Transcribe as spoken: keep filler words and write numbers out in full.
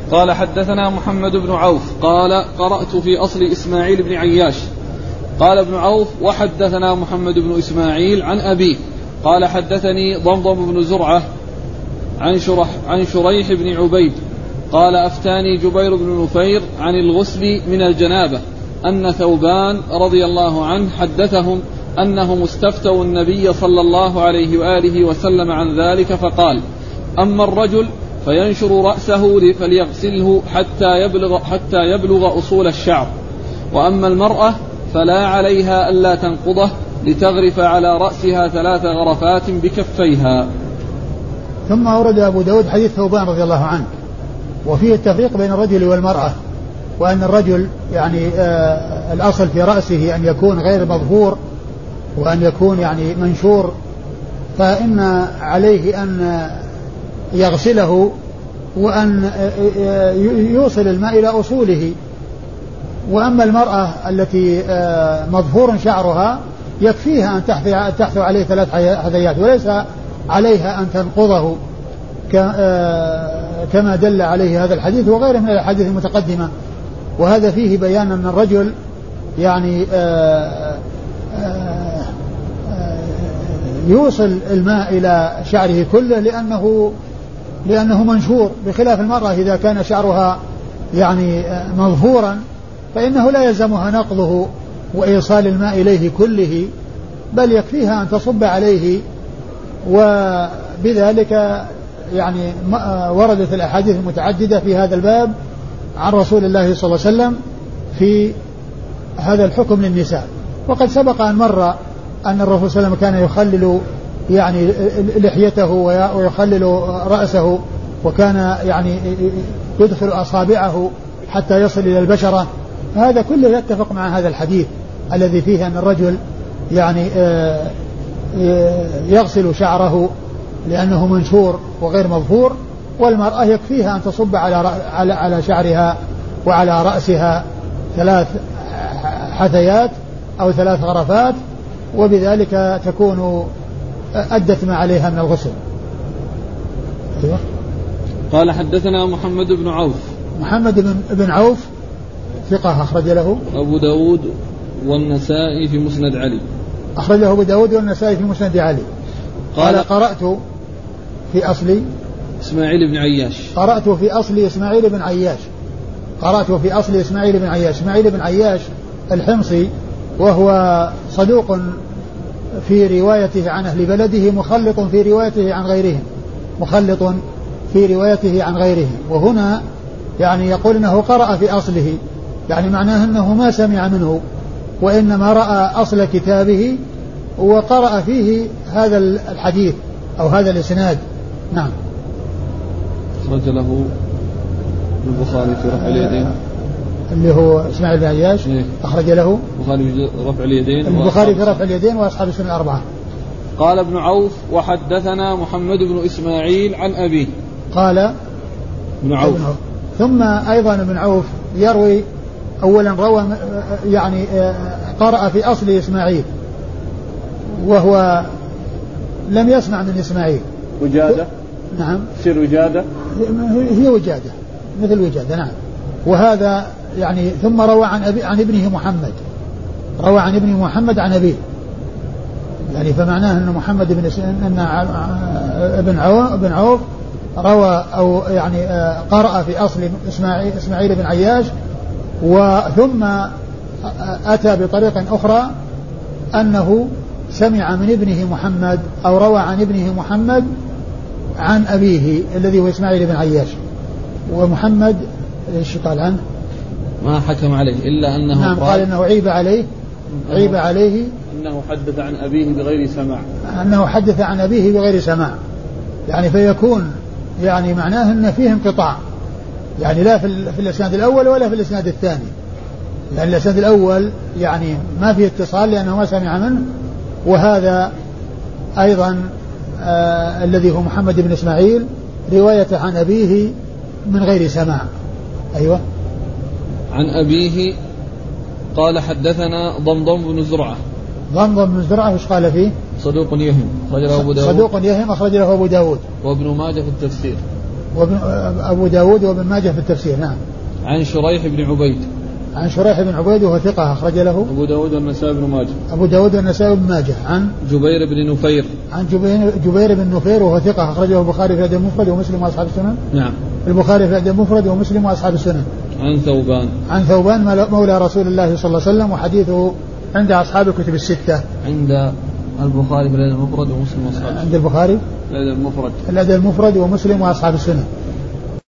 قال حدثنا محمد بن عوف قال قرأت في أصل إسماعيل بن عياش. قال ابن عوف وحدثنا محمد بن إسماعيل عن أبيه قال حدثني ضمضم بن زرعة عن, شرح عن شريح بن عبيد قال أفتاني جبير بن نفير عن الغسل من الجنابة أن ثوبان رضي الله عنه حدثهم أنهم استفتوا النبي صلى الله عليه وآله وسلم عن ذلك فقال أما الرجل فينشر رأسه فليغسله حتى يبلغ, حتى يبلغ أصول الشعر، وأما المرأة فلا عليها ألا تنقضه لتغرف على رأسها ثلاث غرفات بكفيها. ثم أورد أبو داود حديث ثوبان رضي الله عنه وفيه التفريق بين الرجل والمرأة، وأن الرجل يعني آه الأصل في رأسه أن يكون غير مظهور وأن يكون يعني منشور، فإن عليه أن يغسله وأن يوصل الماء إلى أصوله. وأما المرأة التي مظهور شعرها يكفيها أن تحثو عليه ثلاث حثيات وليس عليها أن تنقضه كما دل عليه هذا الحديث وغيره من الحديث المتقدمة. وهذا فيه بيان أن الرجل يعني يوصل الماء إلى شعره كله لأنه لأنه منشور، بخلاف المرأة إذا كان شعرها يعني مظهورا فإنه لا يلزمها نقضه وإيصال الماء إليه كله، بل يكفيها أن تصب عليه. وبذلك يعني وردت الأحاديث المتعددة في هذا الباب عن رسول الله صلى الله عليه وسلم في هذا الحكم للنساء. وقد سبق أن مر أن الرسول صلى الله عليه وسلم كان يخلل يعني لحيته ويخلل رأسه، وكان يعني يدخل أصابعه حتى يصل إلى البشرة. هذا كله يتفق مع هذا الحديث الذي فيه أن الرجل يعني يغسل شعره لأنه منشور وغير مظهور، والمرأة يكفيها أن تصب على على شعرها وعلى رأسها ثلاث حثيات أو ثلاث غرفات، وبذلك تكون أدت ما عليها من الغسل. أيوة. قال حدثنا محمد بن عوف. محمد بن, بن عوف ثقة أخرج له أبو داود والنسائي في مسند علي. أخرج له أبو داود والنسائي في مسند علي. قال, قال قرأت في أصل إسماعيل بن عياش. قرأت في أصل إسماعيل بن عياش. قرأت في أصل إسماعيل بن عياش. إسماعيل بن عياش الحمصي، وهو صدوق في روايته عن أهل بلده، مخلط في روايته عن غيرهم مخلط في روايته عن غيره. وهنا يعني يقول أنه قرأ في أصله، يعني معناه أنه ما سمع منه وإنما رأى أصل كتابه وقرأ فيه هذا الحديث أو هذا الإسناد. نعم. أخرج له البخاري في رفع اليدين اللي هو إسماعيل بن عياش. إيه؟ أخرج له البخاري في رفع اليدين البخاري في رفع اليدين وأصحاب السنن الأربعة. قال ابن عوف وحدثنا محمد بن إسماعيل عن أبيه. قال ابن عوف. ابن عوف. ثم أيضا ابن عوف يروي أولا روى يعني قرأ في أصل إسماعيل وهو لم يسمع من إسماعيل. وجادة. نعم. سر وجادة. هي وجادة مثل وجادة. نعم. وهذا يعني ثم روى عن أبي عن ابنه محمد روى عن ابنه محمد عن أبيه، يعني فمعناه أن محمد بن أن ابن عوف ابن عوف روى أو يعني قرأ في أصل إسماعيل إسماعيل بن عياش، وثم أتى بطريقة أخرى أنه سمع من ابنه محمد أو روى عن ابنه محمد عن أبيه الذي هو إسماعيل بن عياش. ومحمد ايش قال عنه؟ ما حكم عليه إلا أنه نعم قال إنه عيب عليه عيب عليه أنه حدث عن أبيه بغير سماع أنه حدث عن أبيه بغير سماع، يعني فيكون يعني معناه أن فيه انقطاع، يعني لا في, في الإسناد الأول ولا في الإسناد الثاني، لأن الإسناد الأول يعني ما فيه اتصال لأنه ما سمع منه، وهذا أيضا آه الذي هو محمد بن إسماعيل رواية عن أبيه من غير سماع. أيوة. عن أبيه قال حدثنا ضمضم بن زرعة. ضمضم بن زرعة وش قال فيه؟ صدوق يهم أخرج له أبو داود. صدوق يهم أخرج له أبو داود وابن ماجه في التفسير. وأبو داود وابن ماجه في التفسير. نعم. عن شريح بن عبيد. عن شريح بن عبيد وهو ثقة أخرج له أبو داود والنسائي بن ماجه. أبو داود والنسائي بن ماجه. عن جبير بن نفير. عن جبير, جبير بن نفير وهو ثقة أخرجه البخاري في الأدب المفرد ومسلم وأصحاب السنن. نعم. البخاري في الأدب المفرد ومسلم وأصحاب السنن. عن ثوبان. عن ثوبان مولى رسول الله صلى الله عليه وسلم وحديثه عند أصحاب الكتب الستة. عند البخاري في الأدب المفرد ومسلم وأصحاب السنن. عند البخاري الأدب المفرد. الأدب المفرد ومسلم وأصحاب السنن.